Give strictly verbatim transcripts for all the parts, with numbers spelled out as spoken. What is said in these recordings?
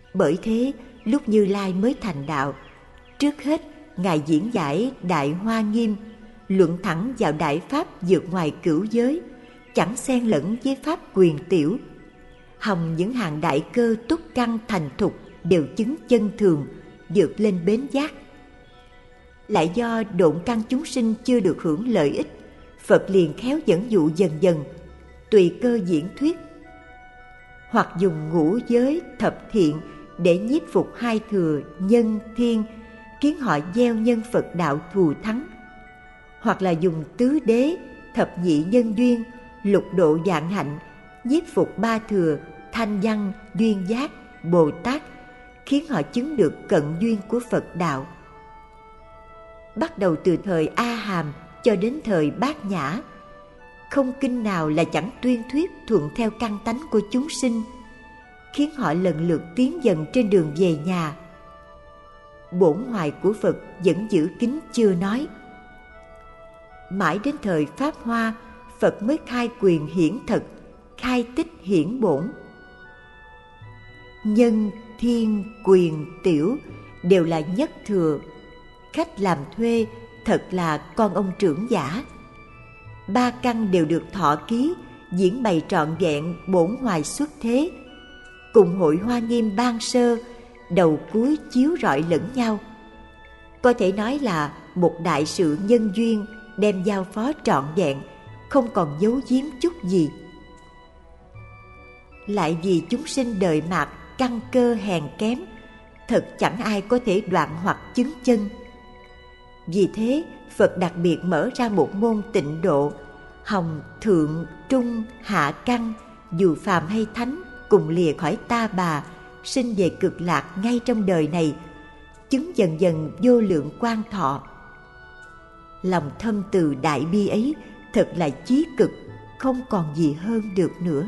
Bởi thế, lúc Như Lai mới thành đạo, trước hết Ngài diễn giải Đại Hoa Nghiêm, luận thẳng vào đại pháp vượt ngoài cửu giới, chẳng xen lẫn với pháp quyền tiểu. Hòng những hàng đại cơ túc căn thành thục đều chứng chân thường, vượt lên bến giác. Lại do độn căn chúng sinh chưa được hưởng lợi ích, Phật liền khéo dẫn dụ dần dần, tùy cơ diễn thuyết, hoặc dùng ngũ giới thập thiện để nhiếp phục hai thừa nhân thiên, khiến họ gieo nhân Phật đạo thù thắng, hoặc là dùng tứ đế thập nhị nhân duyên lục độ vạn hạnh nhiếp phục ba thừa thanh văn duyên giác Bồ Tát, khiến họ chứng được cận duyên của Phật đạo. Bắt đầu từ thời A Hàm cho đến thời Bát Nhã, không kinh nào là chẳng tuyên thuyết thuận theo căn tánh của chúng sinh, khiến họ lần lượt tiến dần trên đường về nhà. Bổn hoài của Phật vẫn giữ kín chưa nói. Mãi đến thời Pháp Hoa, Phật mới khai quyền hiển thực, khai tích hiển bổn. Nhân, thiên, quyền, tiểu đều là nhất thừa. Khách làm thuê thật là con ông trưởng giả. Ba căn đều được thọ ký, diễn bày trọn vẹn bổn hoài xuất thế. Cùng hội Hoa Nghiêm ban sơ, đầu cuối chiếu rọi lẫn nhau. Có thể nói là một đại sự nhân duyên đem giao phó trọn vẹn, không còn giấu giếm chút gì. Lại vì chúng sinh đời mạt căn cơ hèn kém, thật chẳng ai có thể đoạn hoặc chứng chân. Vì thế, Phật đặc biệt mở ra một môn tịnh độ, hòng thượng, trung, hạ căn, dù phàm hay thánh, cùng lìa khỏi ta bà, sinh về cực lạc ngay trong đời này, chứng dần dần vô lượng quan thọ. Lòng thâm từ đại bi ấy thật là chí cực, không còn gì hơn được nữa.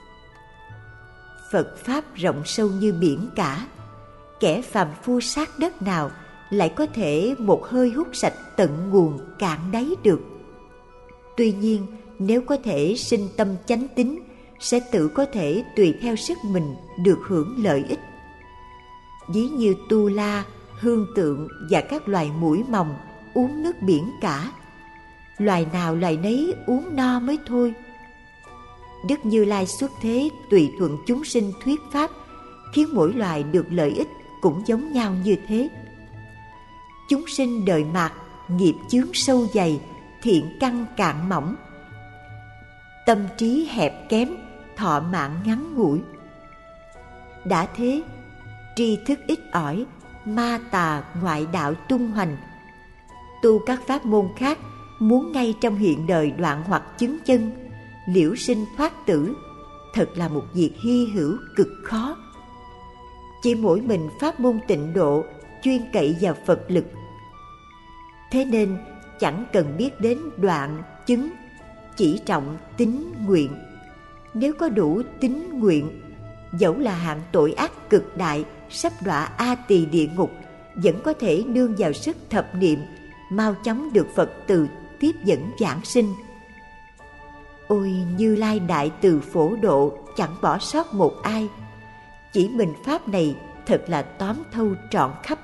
Phật Pháp rộng sâu như biển cả, kẻ phàm phu sát đất nào lại có thể một hơi hút sạch tận nguồn cạn đáy được. Tuy nhiên, nếu có thể sinh tâm chánh tín, sẽ tự có thể tùy theo sức mình được hưởng lợi ích. Ví như tu la, hương tượng và các loài muỗi mòng uống nước biển cả, loài nào loài nấy uống no mới thôi. Đức Như Lai xuất thế tùy thuận chúng sinh thuyết pháp, khiến mỗi loài được lợi ích cũng giống nhau như thế. Chúng sinh đời mạt, nghiệp chướng sâu dày, thiện căn cạn mỏng, tâm trí hẹp kém, thọ mạng ngắn ngủi. Đã thế, tri thức ít ỏi, ma tà ngoại đạo tung hoành. Tu các pháp môn khác, muốn ngay trong hiện đời đoạn hoặc chứng chân, liễu sinh thoát tử, thật là một việc hy hữu cực khó. Chỉ mỗi mình pháp môn tịnh độ chuyên cậy vào Phật lực. Thế nên chẳng cần biết đến đoạn, chứng, chỉ trọng tín nguyện. Nếu có đủ tín nguyện, dẫu là hạng tội ác cực đại, sắp đọa A Tỳ địa ngục, vẫn có thể nương vào sức thập niệm, mau chóng được Phật từ tiếp dẫn giảng sinh. Ôi Như Lai đại từ phổ độ, chẳng bỏ sót một ai. Chỉ mình pháp này thật là tóm thâu trọn khắp.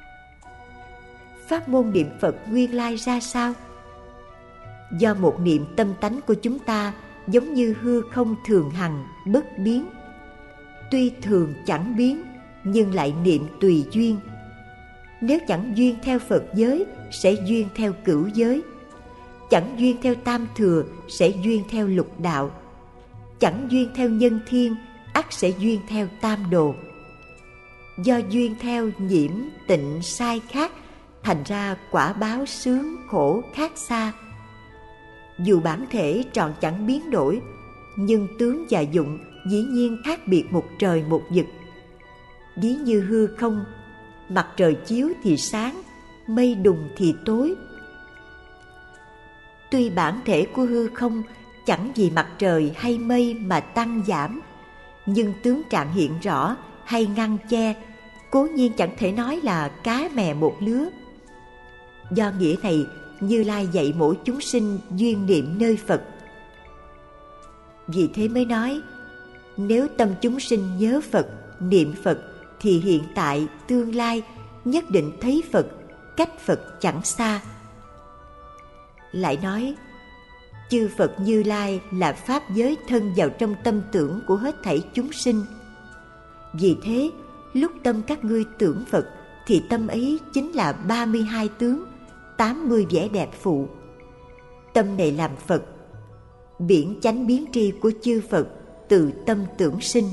Pháp môn niệm Phật nguyên lai ra sao? Do một niệm tâm tánh của chúng ta giống như hư không thường hằng, bất biến. Tuy thường chẳng biến, nhưng lại niệm tùy duyên. Nếu chẳng duyên theo Phật giới, sẽ duyên theo cửu giới. Chẳng duyên theo tam thừa, sẽ duyên theo lục đạo. Chẳng duyên theo nhân thiên, ắt sẽ duyên theo tam đồ. Do duyên theo nhiễm, tịnh, sai khác, thành ra quả báo sướng, khổ khác xa. Dù bản thể trọn chẳng biến đổi, nhưng tướng và dụng dĩ nhiên khác biệt một trời một vực. Ví như hư không, mặt trời chiếu thì sáng, mây đùng thì tối. Tuy bản thể của hư không chẳng vì mặt trời hay mây mà tăng giảm, nhưng tướng trạng hiện rõ hay ngăn che, cố nhiên chẳng thể nói là cá mè một lứa. Do nghĩa này, Như Lai dạy mỗi chúng sinh duyên niệm nơi Phật. Vì thế mới nói, nếu tâm chúng sinh nhớ Phật, niệm Phật, thì hiện tại, tương lai nhất định thấy Phật, cách Phật chẳng xa. Lại nói, chư Phật Như Lai là pháp giới thân vào trong tâm tưởng của hết thảy chúng sinh. Vì thế, lúc tâm các ngươi tưởng Phật, thì tâm ấy chính là ba mươi hai tướng, tám mươi vẻ đẹp phụ. Tâm này làm Phật, biển chánh biến tri của chư Phật từ tâm tưởng sinh.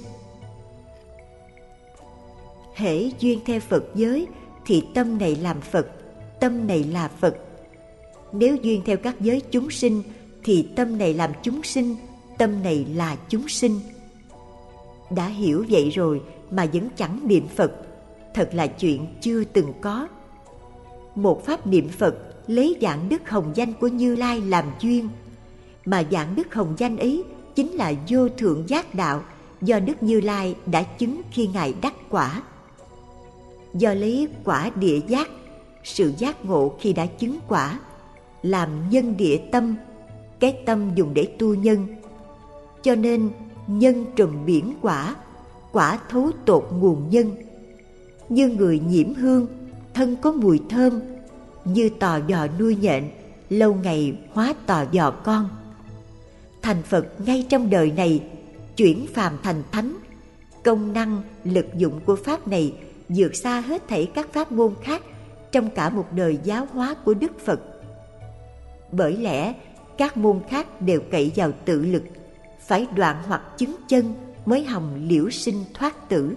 Hễ duyên theo Phật giới thì tâm này làm Phật, tâm này là Phật. Nếu duyên theo các giới chúng sinh thì tâm này làm chúng sinh, tâm này là chúng sinh. Đã hiểu vậy rồi mà vẫn chẳng niệm Phật, thật là chuyện chưa từng có. Một pháp niệm Phật lấy dạng đức hồng danh của Như Lai làm duyên, mà dạng đức hồng danh ấy chính là vô thượng giác đạo do Đức Như Lai đã chứng khi Ngài đắc quả. Do lấy quả địa giác, sự giác ngộ khi đã chứng quả, làm nhân địa tâm, cái tâm dùng để tu nhân. Cho nên nhân trùm biển quả, quả thấu tột nguồn nhân. Như người nhiễm hương, thân có mùi thơm, như tò giò nuôi nhện, lâu ngày hóa tò giò con. Thành Phật ngay trong đời này, chuyển phàm thành thánh. Công năng, lực dụng của pháp này vượt xa hết thảy các pháp môn khác trong cả một đời giáo hóa của Đức Phật. Bởi lẽ các môn khác đều cậy vào tự lực, phải đoạn hoặc chứng chân mới hòng liễu sinh thoát tử.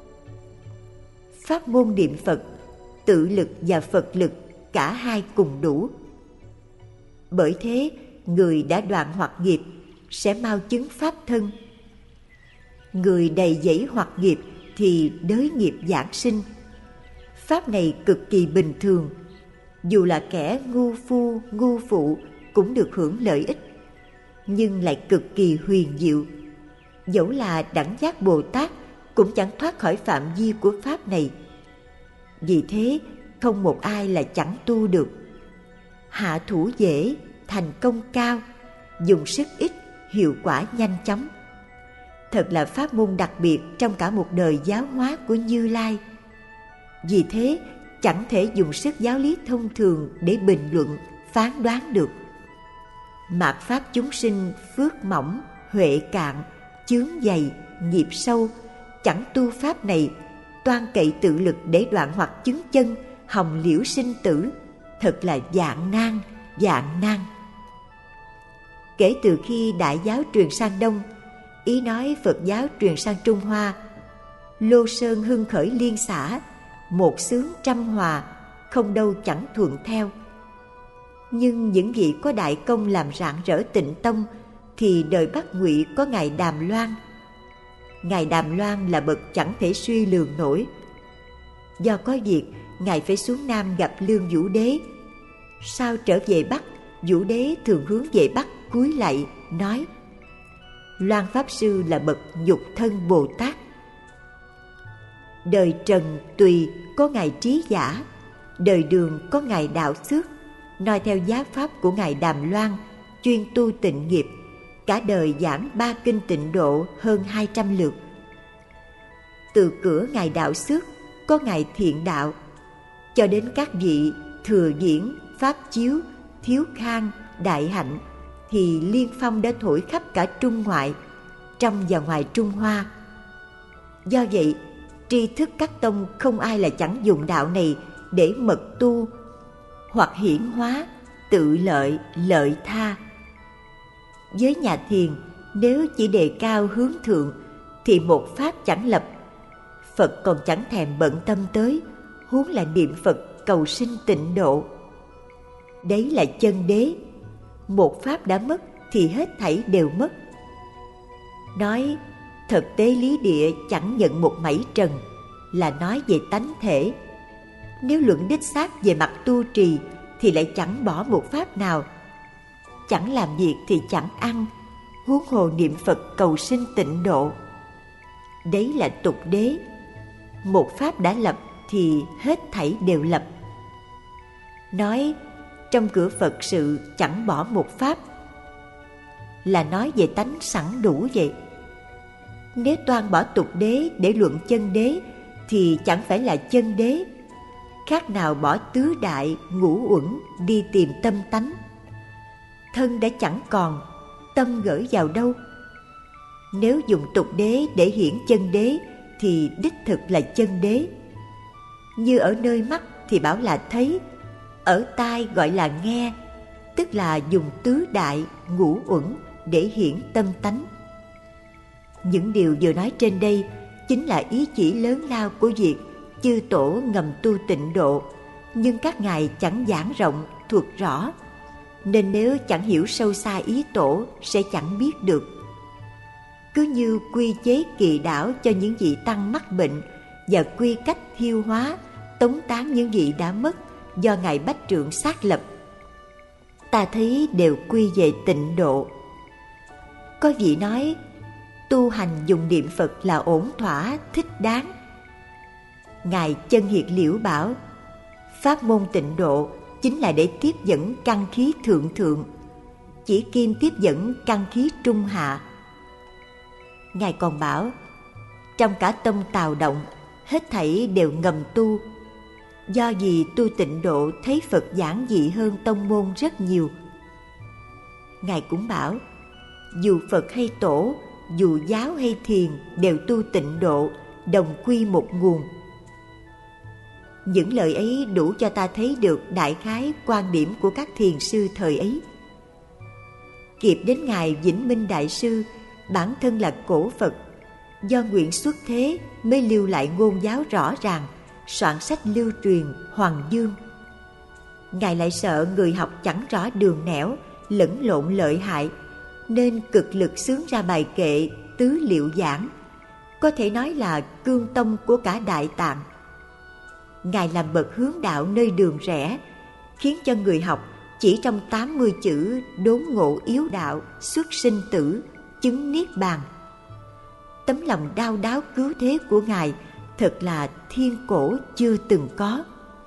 Pháp môn niệm Phật, tự lực và Phật lực cả hai cùng đủ. Bởi thế, người đã đoạn hoặc nghiệp sẽ mau chứng pháp thân. Người đầy dẫy hoặc nghiệp thì đới nghiệp giảng sinh. Pháp này cực kỳ bình thường, dù là kẻ ngu phu, ngu phụ cũng được hưởng lợi ích, nhưng lại cực kỳ huyền diệu. Dẫu là đẳng giác Bồ Tát cũng chẳng thoát khỏi phạm vi của pháp này. Vì thế, không một ai là chẳng tu được. Hạ thủ dễ, thành công cao, dùng sức ít, hiệu quả nhanh chóng. Thật là pháp môn đặc biệt trong cả một đời giáo hóa của Như Lai. Vì thế, chẳng thể dùng sức giáo lý thông thường để bình luận, phán đoán được. Mạt pháp chúng sinh phước mỏng, huệ cạn, chướng dày, nghiệp sâu, chẳng tu pháp này, toan cậy tự lực để đoạn hoặc chứng chân, hòng liễu sinh tử, thật là vạn nan, vạn nan. Kể từ khi Đại giáo truyền sang Đông, ý nói Phật giáo truyền sang Trung Hoa, Lô Sơn hưng khởi liên xã, một xướng trăm hòa, không đâu chẳng thuận theo. Nhưng những vị có đại công làm rạng rỡ Tịnh Tông thì đời Bắc Ngụy có Ngài Đàm Loan. Ngài Đàm Loan là bậc chẳng thể suy lường nổi. Do có việc, Ngài phải xuống Nam gặp Lương Vũ Đế. Sau trở về Bắc, Vũ Đế thường hướng về Bắc cúi lạy, nói: Loan Pháp Sư là bậc nhục thân Bồ Tát. Đời Trần Tùy có Ngài Trí Giả, đời Đường có Ngài Đạo Xước, noi theo giáo pháp của Ngài Đàm Loan, chuyên tu tịnh nghiệp, cả đời giảng ba kinh tịnh độ hơn hai trăm lượt. Từ cửa Ngài Đạo Xước có Ngài Thiện Đạo, cho đến các vị Thừa Diễn, Pháp Chiếu, Thiếu Khang, Đại Hạnh, thì liên phong đã thổi khắp cả Trung Ngoại, trong và ngoài Trung Hoa. Do vậy, tri thức các tông không ai là chẳng dùng đạo này để mật tu, hoặc hiển hóa, tự lợi, lợi tha. Với nhà thiền, nếu chỉ đề cao hướng thượng, thì một pháp chẳng lập. Phật còn chẳng thèm bận tâm tới, huống là niệm Phật cầu sinh tịnh độ. Đấy là chân đế. Một pháp đã mất thì hết thảy đều mất. Nói thực tế lý địa chẳng nhận một mảy trần, là nói về tánh thể. Nếu luận đích xác về mặt tu trì thì lại chẳng bỏ một pháp nào. Chẳng làm việc thì chẳng ăn, huống hồ niệm Phật cầu sinh tịnh độ. Đấy là tục đế. Một pháp đã lập thì hết thảy đều lập. Nói trong cửa Phật sự chẳng bỏ một pháp, là nói về tánh sẵn đủ vậy. Nếu toan bỏ tục đế để luận chân đế thì chẳng phải là chân đế, khác nào bỏ tứ đại ngũ uẩn đi tìm tâm tánh. Thân đã chẳng còn, tâm gửi vào đâu? Nếu dùng tục đế để hiển chân đế thì đích thực là chân đế. Như ở nơi mắt thì bảo là thấy, ở tai gọi là nghe, tức là dùng tứ đại ngũ uẩn để hiển tâm tánh. Những điều vừa nói trên đây chính là ý chỉ lớn lao của việc chư tổ ngầm tu tịnh độ, nhưng các ngài chẳng giảng rộng thuộc rõ, nên nếu chẳng hiểu sâu xa ý tổ sẽ chẳng biết được. Cứ như quy chế kỳ đảo cho những vị tăng mắc bệnh và quy cách thiêu hóa, tống tán những vị đã mất do ngài Bách Trượng xác lập, ta thấy đều quy về tịnh độ. Có vị nói tu hành dùng niệm Phật là ổn thỏa, thích đáng. Ngài Chân Hiệt Liễu bảo pháp môn tịnh độ chính là để tiếp dẫn căn khí thượng thượng, chỉ kim tiếp dẫn căn khí trung hạ. Ngài còn bảo trong cả tông Tào Động hết thảy đều ngầm tu, do vì tu tịnh độ thấy Phật giản dị hơn tông môn rất nhiều. Ngài cũng bảo dù Phật hay Tổ, dù giáo hay thiền đều tu tịnh độ, đồng quy một nguồn. Những lời ấy đủ cho ta thấy được đại khái quan điểm của các thiền sư thời ấy. Kịp đến ngài Vĩnh Minh Đại Sư, bản thân là cổ Phật, do nguyện xuất thế mới lưu lại ngôn giáo rõ ràng, soạn sách lưu truyền Hoàng Dương. Ngài lại sợ người học chẳng rõ đường nẻo, lẫn lộn lợi hại, nên cực lực xướng ra bài kệ Tứ Liệu Giảng, có thể nói là cương tông của cả Đại Tạng. Ngài làm bậc hướng đạo nơi đường rẽ, khiến cho người học chỉ trong tám mươi chữ đốn ngộ yếu đạo, xuất sinh tử, chứng niết bàn. Tấm lòng đau đáu cứu thế của Ngài thật là thiên cổ chưa từng có.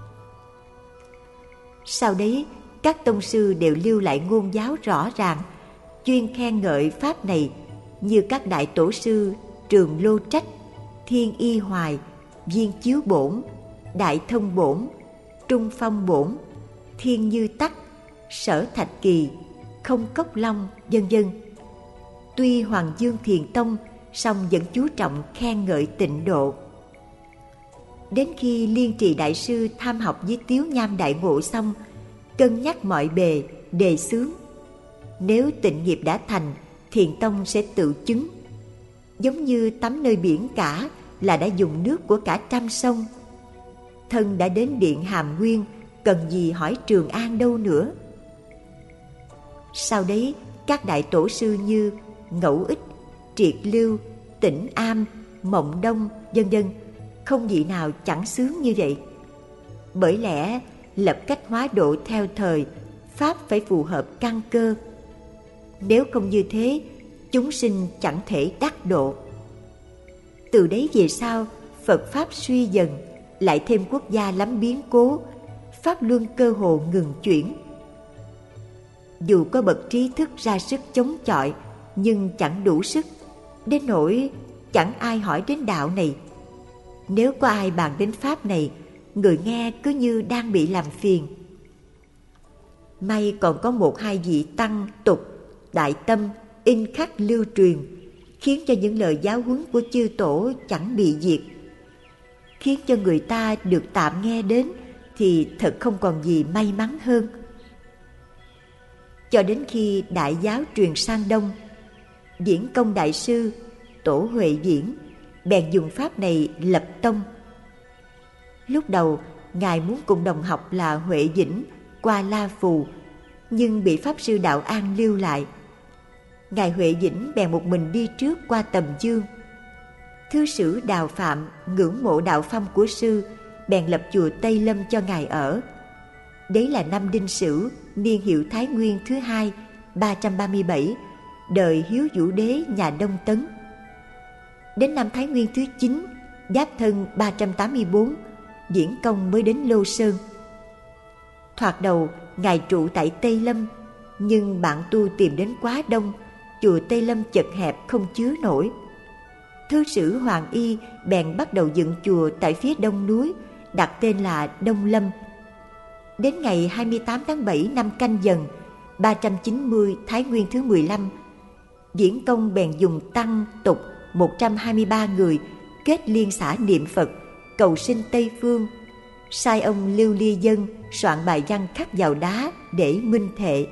Sau đấy, các tông sư đều lưu lại ngôn giáo rõ ràng, chuyên khen ngợi pháp này, như các đại tổ sư Trường Lô Trách, Thiên Y Hoài, Viên Chiếu Bổn, Đại Thông Bổn, Trung Phong Bổn, Thiên Như Tắc, Sở Thạch Kỳ, Không Cốc Long, vân vân. Tuy Hoàng Dương Thiền Tông, song vẫn chú trọng khen ngợi tịnh độ. Đến khi Liên Trì Đại Sư tham học với Tiếu Nham Đại Ngộ xong, cân nhắc mọi bề, đề xướng. Nếu tịnh nghiệp đã thành, Thiền Tông sẽ tự chứng. Giống như tắm nơi biển cả là đã dùng nước của cả trăm sông. Thân đã đến điện Hàm Nguyên, cần gì hỏi Trường An đâu nữa. Sau đấy, các đại tổ sư như Ngẫu Ích, Triệt Lưu, Tĩnh Am, Mộng Đông, vân vân, không vị nào chẳng sướng như vậy. Bởi lẽ lập cách hóa độ theo thời, pháp phải phù hợp căn cơ. Nếu không như thế, chúng sinh chẳng thể đắc độ. Từ đấy về sau, Phật pháp suy dần, lại thêm quốc gia lắm biến cố, pháp luân cơ hồ ngừng chuyển. Dù có bậc trí thức ra sức chống chọi, nhưng chẳng đủ sức, đến nỗi chẳng ai hỏi đến đạo này. Nếu có ai bàn đến pháp này, người nghe cứ như đang bị làm phiền. May còn có một hai vị tăng tục đại tâm in khắc lưu truyền, khiến cho những lời giáo huấn của chư tổ chẳng bị diệt, khiến cho người ta được tạm nghe đến, thì thật không còn gì may mắn hơn. Cho đến khi đại giáo truyền sang Đông, Điển Công Đại Sư, Tổ Huệ Diễn bèn dùng pháp này lập tông. Lúc đầu, Ngài muốn cùng đồng học là Huệ Vĩnh qua La Phù, nhưng bị Pháp Sư Đạo An lưu lại. Ngài Huệ Vĩnh bèn một mình đi trước qua Tầm Dương. Thư sử Đào Phạm ngưỡng mộ đạo phong của sư, bèn lập chùa Tây Lâm cho Ngài ở. Đấy là năm Đinh Sửu, niên hiệu Thái Nguyên thứ hai, ba trăm ba mươi bảy, đời Hiếu Vũ Đế nhà Đông Tấn. Đến năm Thái Nguyên thứ chín, Giáp Thân ba trăm tám mươi bốn, Điển Công mới đến Lô Sơn. Thoạt đầu, Ngài trụ tại Tây Lâm, nhưng bạn tu tìm đến quá đông, chùa Tây Lâm chật hẹp không chứa nổi. Thứ sử Hoàng Y bèn bắt đầu dựng chùa tại phía đông núi, đặt tên là Đông Lâm. Đến ngày hai mươi tám tháng bảy năm Canh Dần, ba trăm chín mươi Thái Nguyên thứ mười lăm, Viễn Công bèn dùng tăng tục một trăm hai mươi ba người kết liên xã niệm Phật, cầu sinh Tây Phương, sai ông Lưu Ly Dân soạn bài văn khắc vào đá để minh thệ.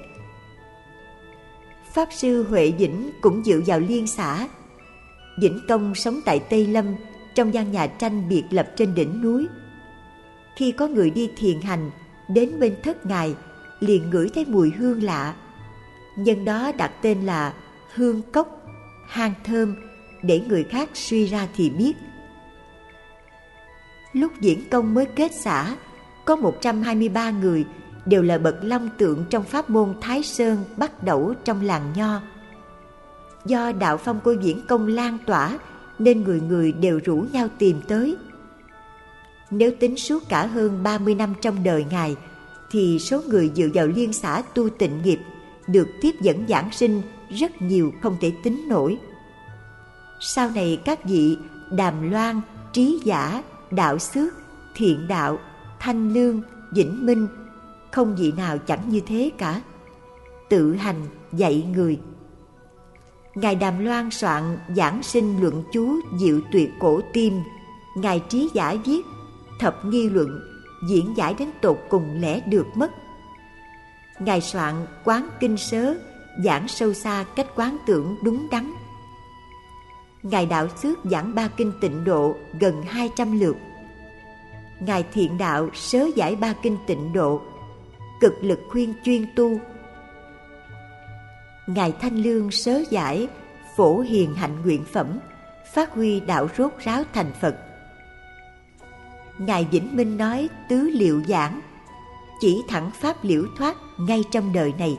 Pháp sư Huệ Vĩnh cũng dự vào liên xã. Vĩnh Công sống tại Tây Lâm, trong gian nhà tranh biệt lập trên đỉnh núi. Khi có người đi thiền hành đến bên thất ngài, liền ngửi thấy mùi hương lạ. Nhân đó đặt tên là Hương Cốc, hang thơm, để người khác suy ra thì biết. Lúc Viễn Công mới kết xã, có một trăm hai mươi ba người đều là bậc long tượng trong pháp môn Thái Sơn Bắt Đẩu trong làng Nho. Do đạo phong của Viễn Công lan tỏa nên người người đều rủ nhau tìm tới. Nếu tính suốt cả hơn ba mươi năm trong đời ngài, thì số người dự vào liên xã tu tịnh nghiệp được tiếp dẫn giảng sinh rất nhiều không thể tính nổi. Sau này các vị Đàm Loan, Trí Giả, Đạo Xước, Thiện Đạo, Thanh Lương, Vĩnh Minh, không vị nào chẳng như thế cả. Tự hành dạy người. Ngài Đàm Loan soạn giảng sinh luận chú Diệu Tuyệt Cổ Tim. Ngài Trí Giả viết Thập Nghi Luận, diễn giải đến tột cùng lẽ được mất. Ngài soạn Quán Kinh Sớ, giảng sâu xa cách quán tưởng đúng đắn. Ngài Đạo Xước giảng ba kinh Tịnh Độ gần hai trăm lượt. Ngài Thiện Đạo sớ giải ba kinh Tịnh Độ, cực lực khuyên chuyên tu. Ngài Thanh Lương sớ giải Phổ Hiền Hạnh Nguyện Phẩm, phát huy đạo rốt ráo thành Phật. Ngài Vĩnh Minh nói tứ liệu giảng, chỉ thẳng pháp liễu thoát ngay trong đời này.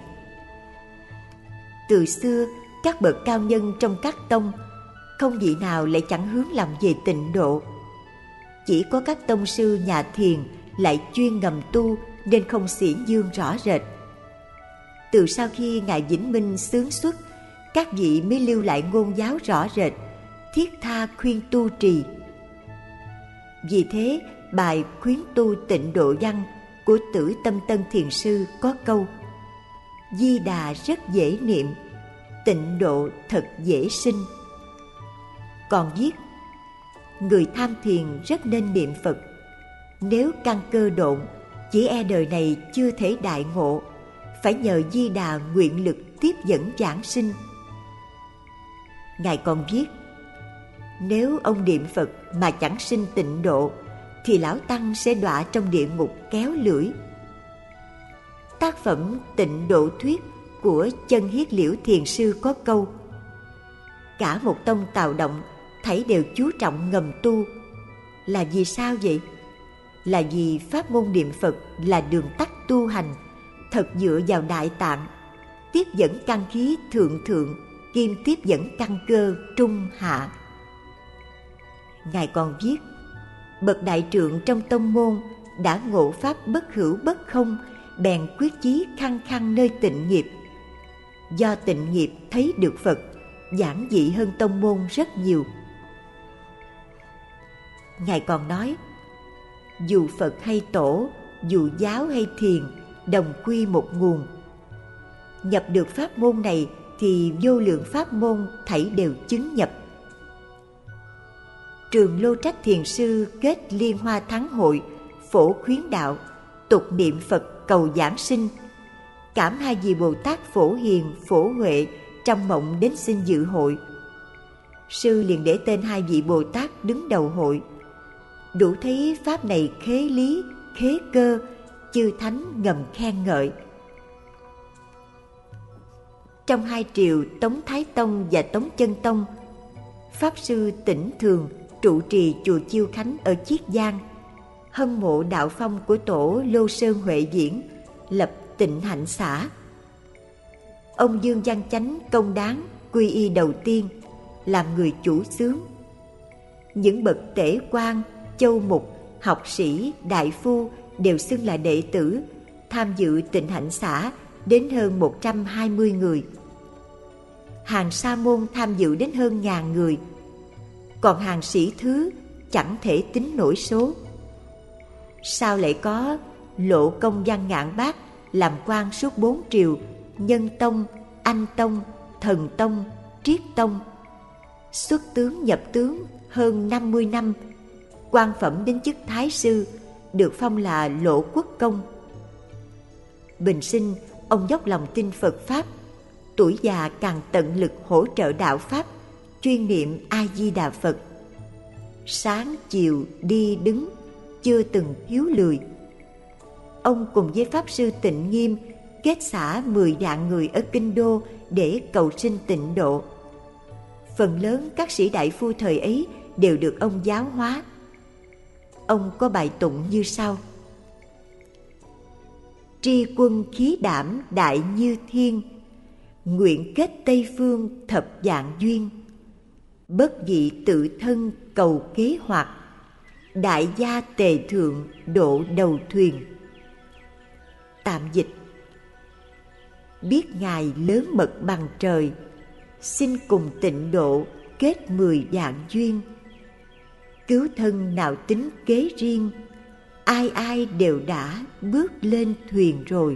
Từ xưa, các bậc cao nhân trong các tông, không vị nào lại chẳng hướng lòng về tịnh độ. Chỉ có các tông sư nhà thiền lại chuyên ngầm tu nên không xiển dương rõ rệt. Từ sau khi Ngài Vĩnh Minh xướng xuất, các vị mới lưu lại ngôn giáo rõ rệt, thiết tha khuyên tu trì. Vì thế, bài khuyến tu tịnh độ văn của Tử Tâm Tân Thiền Sư có câu: Di Đà rất dễ niệm, tịnh độ thật dễ sinh. Còn viết: người tham thiền rất nên niệm Phật, nếu căn cơ độn, chỉ e đời này chưa thể đại ngộ, phải nhờ Di Đà nguyện lực tiếp dẫn giảng sinh. Ngài còn viết: nếu ông niệm Phật mà chẳng sinh tịnh độ, thì lão tăng sẽ đọa trong địa ngục kéo lưỡi. Tác phẩm Tịnh Độ Thuyết của Chân Hiết Liễu Thiền Sư có câu: cả một tông Tào Động thảy đều chú trọng ngầm tu. Là vì sao vậy? Là vì pháp môn niệm Phật là đường tắt tu hành, thật dựa vào Đại Tạng, tiếp dẫn căn khí thượng thượng, kiêm tiếp dẫn căn cơ trung hạ. Ngài còn viết: bậc đại trượng trong tông môn đã ngộ pháp bất hữu bất không, bèn quyết chí khăng khăng nơi tịnh nghiệp. Do tịnh nghiệp thấy được Phật, giản dị hơn tông môn rất nhiều. Ngài còn nói: dù Phật hay Tổ, dù giáo hay thiền, đồng quy một nguồn. Nhập được pháp môn này thì vô lượng pháp môn thảy đều chứng nhập. Trường Lô Trách Thiền Sư kết Liên Hoa Thắng Hội, phổ khuyến đạo, tục niệm Phật cầu giảng sinh. Cảm hai vị Bồ Tát Phổ Hiền, Phổ Huệ trong mộng đến xin dự hội. Sư liền để tên hai vị Bồ Tát đứng đầu hội. Đủ thấy pháp này khế lý, khế cơ, chư thánh ngầm khen ngợi. Trong hai triều Tống Thái Tông và Tống Chân Tông, Pháp Sư Tĩnh Thường trụ trì chùa Chiêu Khánh ở Chiết Giang, hâm mộ đạo phong của tổ Lô Sơn Huệ Diễn, lập Tịnh Hạnh xã. Ông Dương Văn Chánh công đáng quy y đầu tiên, làm người chủ xướng. Những bậc tể quan, châu mục, học sĩ, đại phu đều xưng là đệ tử, tham dự Tịnh Hạnh xã đến hơn một trăm hai mươi người. Hàng sa môn tham dự đến hơn ngàn người. còn hàng sĩ thứ chẳng thể tính nổi số. Sao lại có Lộ Công Văn Ngạn Bác làm quan suốt bốn triều, Nhân Tông, Anh Tông, Thần Tông, Triết Tông, xuất tướng nhập tướng hơn năm mươi năm, quan phẩm đến chức thái sư, được phong là Lộ Quốc Công. Bình sinh, ông dốc lòng tin Phật Pháp, tuổi già càng tận lực hỗ trợ đạo Pháp, chuyên niệm A-di-đà Phật. Sáng chiều đi đứng, chưa từng thiếu lười. Ông cùng với Pháp Sư Tịnh Nghiêm kết xã mười vạn người ở Kinh Đô để cầu sinh tịnh độ. Phần lớn các sĩ đại phu thời ấy đều được ông giáo hóa. Ông có bài tụng như sau: tri quân khí đảm đại như thiên, nguyện kết Tây Phương thập vạn duyên, bất dị tự thân cầu kế hoạch, đại gia tề thượng độ đầu thuyền. Tạm dịch: biết Ngài lớn mật bằng trời, xin cùng tịnh độ kết mười vạn duyên. Cứu thân nào tính kế riêng, ai ai đều đã bước lên thuyền rồi.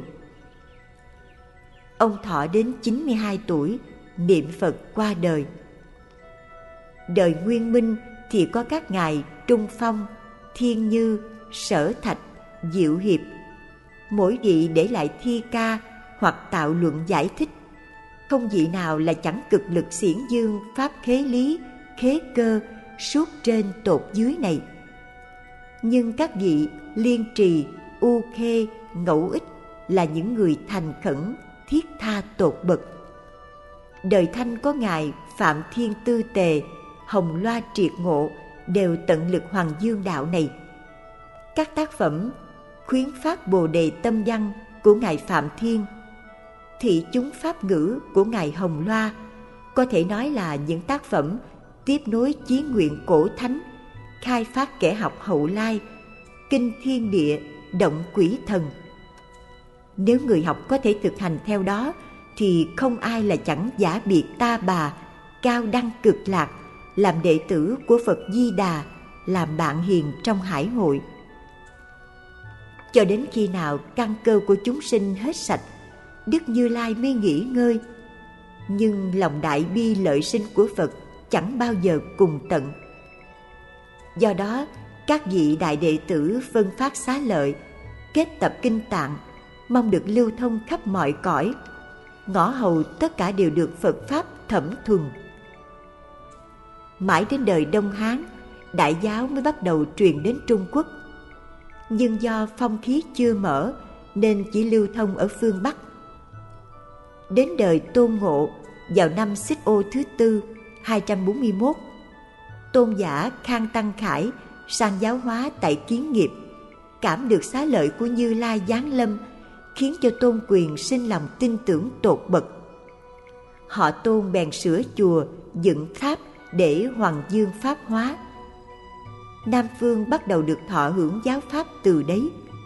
Ông thọ đến chín mươi hai tuổi, niệm Phật qua đời. Đời Nguyên Minh thì có các ngài Trung Phong, Thiên Như, Sở Thạch, Diệu Hiệp. Mỗi vị để lại thi ca hoặc tạo luận giải thích. Không vị nào là chẳng cực lực xiển dương pháp khế lý, khế cơ suốt trên tột dưới này. Nhưng các vị Liên Trì, U Khê, Ngẫu Ích là những người thành khẩn, thiết tha tột bậc. Đời Thanh có ngài Phạm Thiên Tư Tề, Hồng Loa Triệt Ngộ đều tận lực hoàng dương đạo này. Các tác phẩm Khuyến Phát Bồ Đề Tâm Văn của ngài Phạm Thiên, Thị Chúng Pháp Ngữ của ngài Hồng Loa có thể nói là những tác phẩm tiếp nối chí nguyện cổ thánh, khai phát kẻ học hậu lai, kinh thiên địa, động quỷ thần. Nếu người học có thể thực hành theo đó thì không ai là chẳng giả biệt ta bà, cao đăng cực lạc, làm đệ tử của Phật Di Đà, làm bạn hiền trong hải hội. Cho đến khi nào căn cơ của chúng sinh hết sạch, Đức Như Lai mới nghỉ ngơi. Nhưng lòng đại bi lợi sinh của Phật chẳng bao giờ cùng tận. Do đó, các vị đại đệ tử phân phát xá lợi, kết tập kinh tạng, mong được lưu thông khắp mọi cõi, ngõ hầu tất cả đều được Phật Pháp thẩm thuần. Mãi đến đời Đông Hán, Đại giáo mới bắt đầu truyền đến Trung Quốc. Nhưng do phong khí chưa mở nên chỉ lưu thông ở phương Bắc. Đến đời Tôn Ngộ vào năm Xích Ô thứ tư hai trăm bốn mươi mốt, tôn giả Khang Tăng Khải sang giáo hóa tại Kiến Nghiệp, cảm được xá lợi của Như Lai giáng lâm, khiến cho Tôn Quyền sinh lòng tin tưởng tột bậc. Họ Tôn bèn sửa chùa, dựng tháp để hoàng dương pháp hóa. Nam Phương bắt đầu được thọ hưởng giáo pháp từ đấy.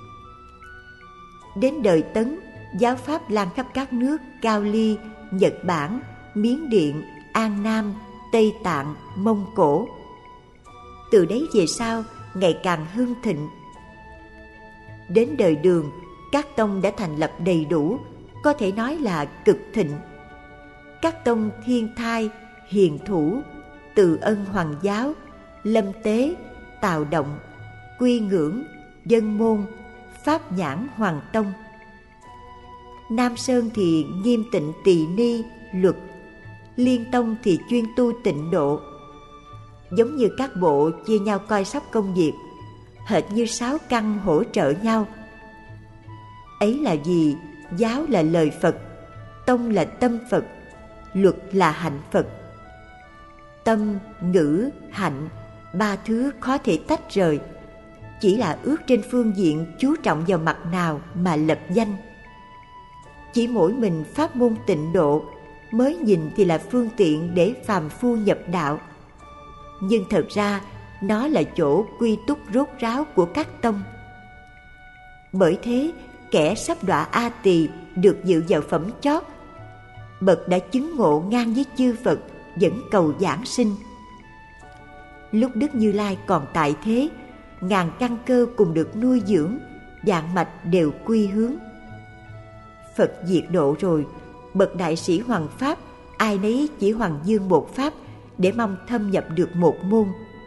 Đến đời Tấn, giáo pháp lan khắp các nước Cao Ly, Nhật Bản, Miến Điện, An Nam, Tây Tạng, Mông Cổ. Từ đấy về sau ngày càng hưng thịnh. Đến đời Đường, các tông đã thành lập đầy đủ, có thể nói là cực thịnh. Các tông Thiên Thai, Hiền Thủ, Từ Ân Hoàng giáo, Lâm Tế, Tào Động, Quy Ngưỡng, Dân Môn, Pháp Nhãn Hoàng Tông. Nam Sơn thì Nghiêm Tịnh Tỳ Ni, Luật. Liên Tông thì chuyên tu tịnh độ. Giống như các bộ chia nhau coi sóc công việc, hệt như sáu căn hỗ trợ nhau. Ấy là vì giáo là lời Phật, tông là tâm Phật, luật là hạnh Phật. Tâm, ngữ, hạnh, ba thứ khó thể tách rời, chỉ là ước trên phương diện chú trọng vào mặt nào mà lập danh. Chỉ mỗi mình pháp môn tịnh độ mới nhìn thì là phương tiện để phàm phu nhập đạo, nhưng thật ra nó là chỗ quy túc rốt ráo của các tông. Bởi thế, kẻ sắp đọa A Tỳ được dự vào phẩm chót, bậc đã chứng ngộ ngang với chư Phật, vẫn cầu giảng sinh. lúc Đức Như Lai còn tại thế, ngàn căn cơ cùng được nuôi dưỡng, vạn mạch đều quy hướng. Phật diệt độ rồi, bậc đại sĩ hoằng pháp, ai nấy chỉ hoằng dương một pháp để mong thâm nhập được một môn.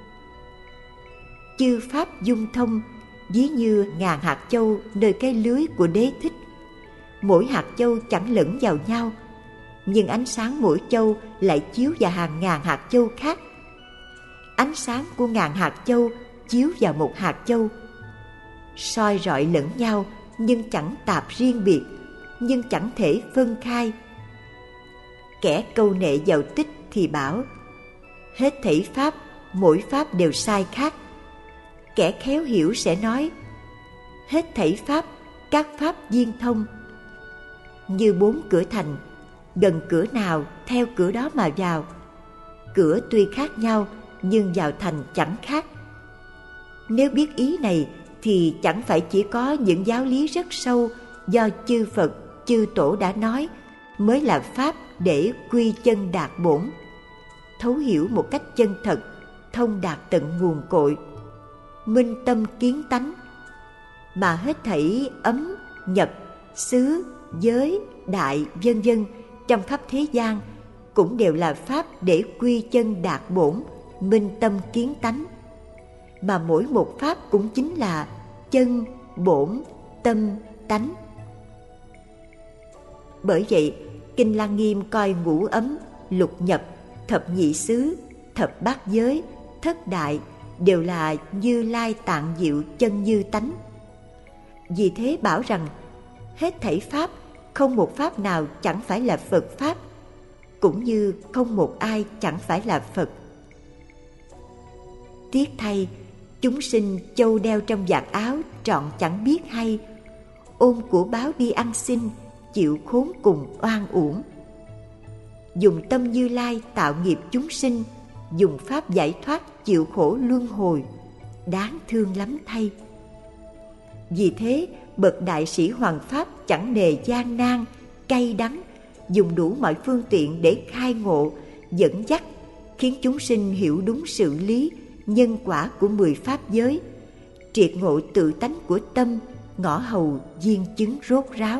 Chư pháp dung thông, ví như ngàn hạt châu nơi cái lưới của Đế Thích. Mỗi hạt châu chẳng lẫn vào nhau, nhưng ánh sáng mỗi châu lại chiếu vào hàng ngàn hạt châu khác. Ánh sáng của ngàn hạt châu chiếu vào một hạt châu, soi rọi lẫn nhau nhưng chẳng tạp riêng biệt, nhưng chẳng thể phân khai. Kẻ câu nệ vào tích thì bảo hết thảy pháp, mỗi pháp đều sai khác. Kẻ khéo hiểu sẽ nói hết thảy pháp, các pháp viên thông. Như bốn cửa thành, gần cửa nào theo cửa đó mà vào. Cửa tuy khác nhau nhưng vào thành chẳng khác. Nếu biết ý này thì chẳng phải chỉ có những giáo lý rất sâu do chư Phật, chư Tổ đã nói mới là pháp để quy chân đạt bổn, thấu hiểu một cách chân thật, thông đạt tận nguồn cội, minh tâm kiến tánh, mà hết thảy ấm, nhập, xứ, giới, đại, vân vân trong khắp thế gian cũng đều là pháp để quy chân đạt bổn, minh tâm kiến tánh, mà mỗi một pháp cũng chính là chân, bổn, tâm, tánh. Bởi vậy, Kinh Lăng Nghiêm coi ngũ ấm, lục nhập, thập nhị xứ, thập bát giới, thất đại đều là Như Lai tạng diệu chân như tánh. Vì thế bảo rằng hết thảy pháp, không một pháp nào chẳng phải là Phật pháp, cũng như không một ai chẳng phải là Phật. Tiếc thay, chúng sinh châu đeo trong vạt áo trọn chẳng biết hay, ôm của báo đi ăn xin, chịu khốn cùng oan uổng. Dùng tâm Như Lai tạo nghiệp chúng sinh, dùng pháp giải thoát chịu khổ luân hồi, đáng thương lắm thay. Vì thế, bậc đại sĩ hoằng pháp chẳng nề gian nan, cay đắng, dùng đủ mọi phương tiện để khai ngộ, dẫn dắt, khiến chúng sinh hiểu đúng sự lý, nhân quả của mười pháp giới, triệt ngộ tự tánh của tâm, ngõ hầu viên chứng rốt ráo.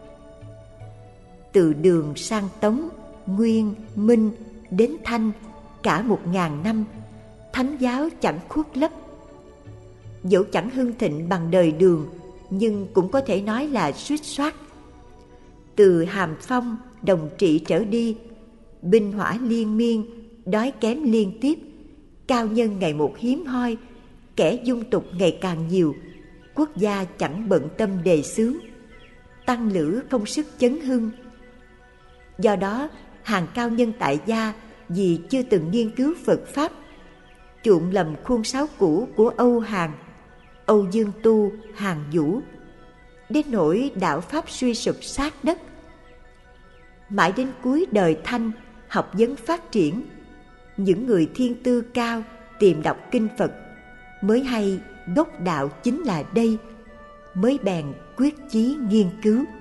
Từ Đường sang Tống, Nguyên, Minh đến Thanh, cả một ngàn năm, thánh giáo chẳng khuất lấp. Dẫu chẳng hưng thịnh bằng đời Đường, nhưng cũng có thể nói là suýt soát. Từ Hàm Phong, Đồng Trị trở đi, binh hỏa liên miên, đói kém liên tiếp, cao nhân ngày một hiếm hoi, kẻ dung tục ngày càng nhiều, quốc gia chẳng bận tâm đề xướng, tăng lữ không sức chấn hưng. Do đó, hàng cao nhân tại gia vì chưa từng nghiên cứu Phật Pháp, chuộng lầm khuôn sáo cũ của Âu Hàn, Âu Dương Tu, Hàn Vũ, đến nỗi đạo Pháp suy sụp sát đất. Mãi đến cuối đời Thanh, học vấn phát triển, những người thiên tư cao tìm đọc kinh Phật mới hay gốc đạo chính là đây, mới bèn quyết chí nghiên cứu.